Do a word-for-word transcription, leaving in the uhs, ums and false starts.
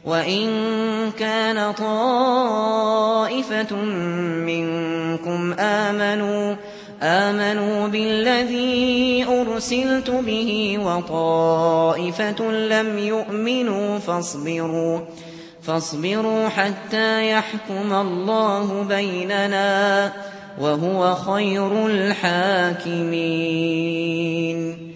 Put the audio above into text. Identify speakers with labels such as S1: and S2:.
S1: وَإِن كَانَ طَائِفَةٌ مِّنكُمْ آمَنُوا آمَنُوا بِالَّذِي أُرْسِلْتُ بِهِ وَطَائِفَةٌ لَّمْ يُؤْمِنُوا فاصبروا فاصبروا حَتَّىٰ يَحْكُمَ اللَّهُ بَيْنَنَا وَهُوَ خَيْرُ الْحَاكِمِينَ.